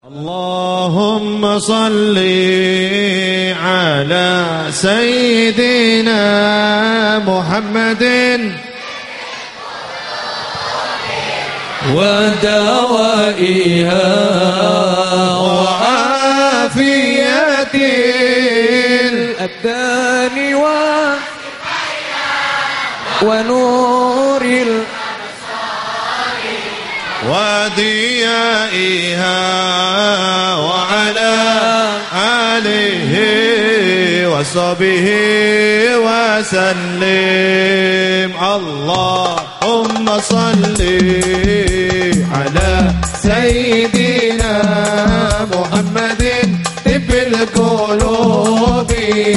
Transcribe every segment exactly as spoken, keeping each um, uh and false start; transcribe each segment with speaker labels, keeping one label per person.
Speaker 1: اللهم صل على سيدنا محمد
Speaker 2: ودوائها وعافية الأبدان ونور الأبصار
Speaker 1: وضيائها وعلى آله وصحبه وسلم. اللهم صل على سيدنا محمد طب القلوب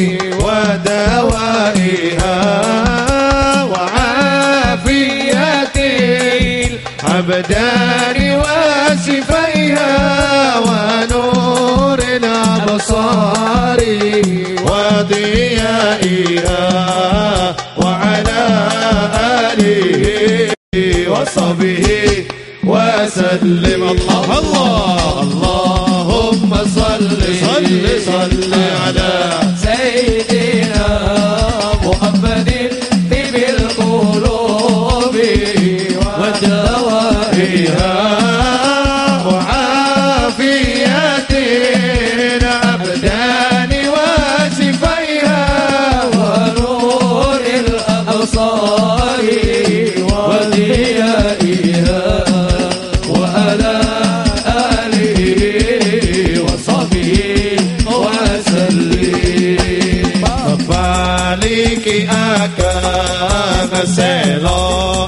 Speaker 1: ودوائها وعافية الأبدان وشفائها ونور الأبصار وضيائها وعلى آله وصحبه وسلم. الله الله اللهم صل صل صل على
Speaker 2: سيدنا محمد طب القلوب ودوائها
Speaker 1: وعافية الأبدان وشفائها
Speaker 2: ونور الأبصار وضيائها وعلى آله وصحبه وسلم.
Speaker 1: Paliki akan selo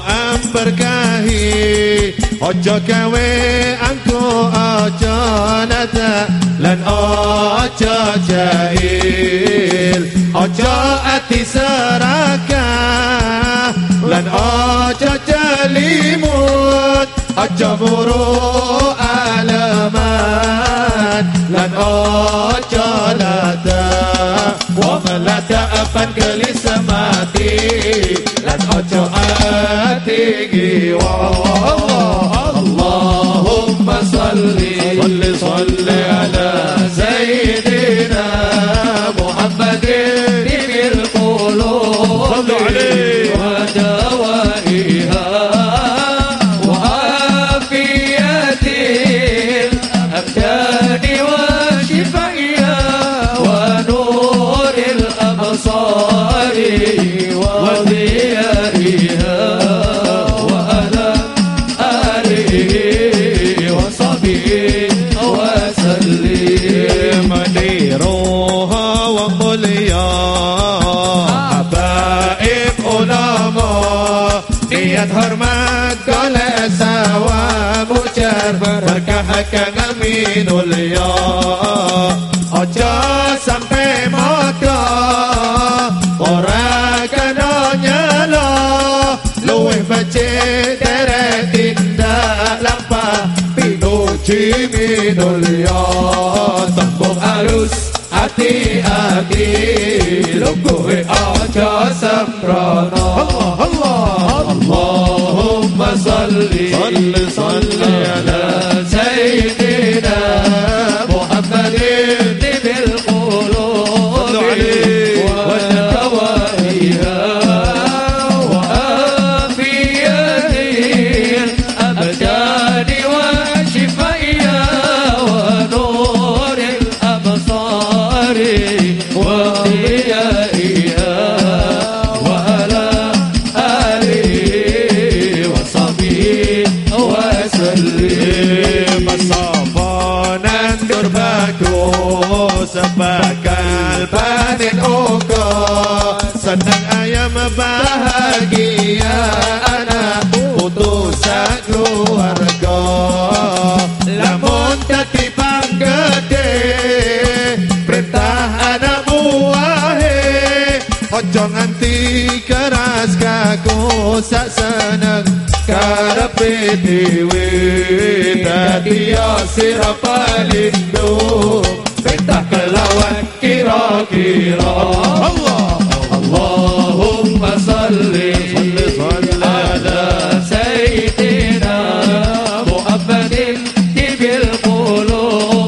Speaker 1: amberkahi ojo gawe angko ojo nada lan ojo jahil ojo ati serakah lan ojo jelimut ojo muru alamat lan ojo lada wong lada apan gelis mati lan ojo ati giwa. Allahumma salli salli salli ala sayyidina Muhammadin
Speaker 2: bil qulub wa dawaiha wa afiyatil abdan wa shifaiha wa nuril absar wa diyaiha wa ala alihi wa sahbihi wa sallim.
Speaker 1: Madiruha wa mulia habaib ulama niat hormat kole sawab ujar berkah kangaminul ya ojo sampai moto ora kena nyala luwih becik derek tindak lampah pinuji minul ya tembung halus hati-hati lukuhe ojo sembrono. Allah Allahumma salli salli salli ala sayyidina Muhammadin
Speaker 2: bil qulub wa dawaiha wa afiyatil abdan wa shifaiha wa nuril absar wa diyaiha wa ala alihi wa sahbihi wa sallim.
Speaker 1: Sabonan durbaku sebakal panen uga senang ayam bahagia anak putusan keluarga lamun dadi panggede perintah anak buahe ojo nganti keras kaku sak seneng karepe dhewe dadi sira palindo perintah kelawan kira-kira. Allah Allahumma salli salli salli ala
Speaker 2: sayyidina Muhammadin bil qulub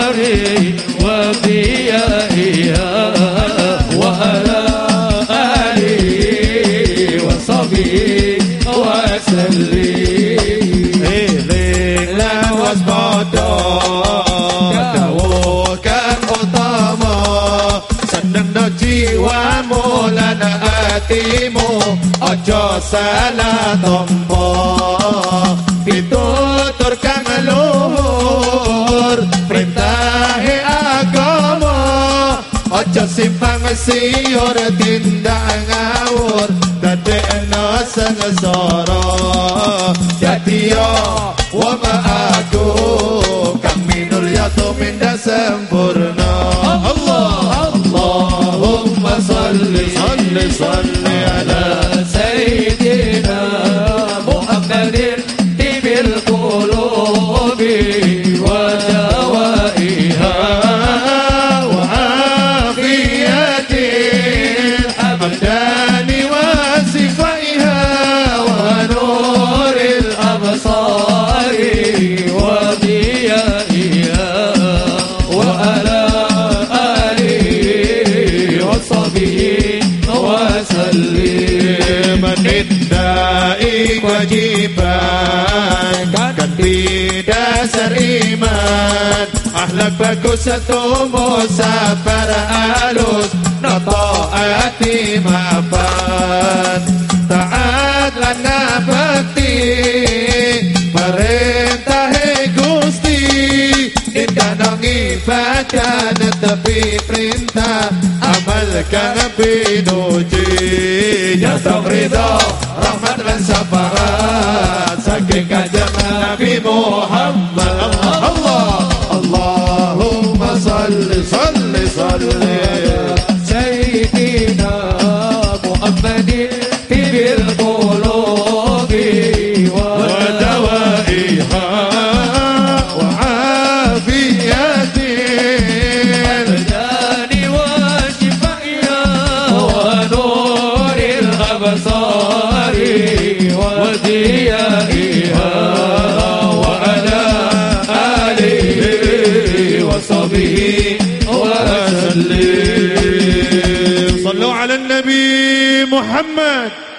Speaker 2: أبصاري وضيائها وعلى آله وصحبه وسلم.
Speaker 1: Lan waspada dawuh kang utama senengno jiwamu lan atimu aja salah tompo pitutur kang luhur perintahe agama aja simpang siur tindak ngawur dadekno sengsara jadiya wa ma'aku kang minul yatuminda sempurna. Allah Allahumma salli salli salli ala
Speaker 2: سيدنا محمد طب القلوب ودوائها
Speaker 1: وعافية الأبدان وصفائها
Speaker 2: ونور الأبصار وضيائها وعلى آله وصحبه وسلم.
Speaker 1: Menindai kewajiban kan di dasar iman akhlak bagus satu musabar alus nataati mapan taat lan ngabekti perintah Gusti indah ibadah netepi perintah amalkan pinuji nyata ridha rahmat dan syafaat saking kanjeng Nabi Muhammad. Allah Allahumma salli salli salli
Speaker 2: سيدنا محمد طب القلوب
Speaker 1: ودوائها وعافية
Speaker 2: الأبدان وشفائها ونور الأبصار وضيائها وعلى آله وصحبه وسلم.
Speaker 1: صلوا على النبي محمد.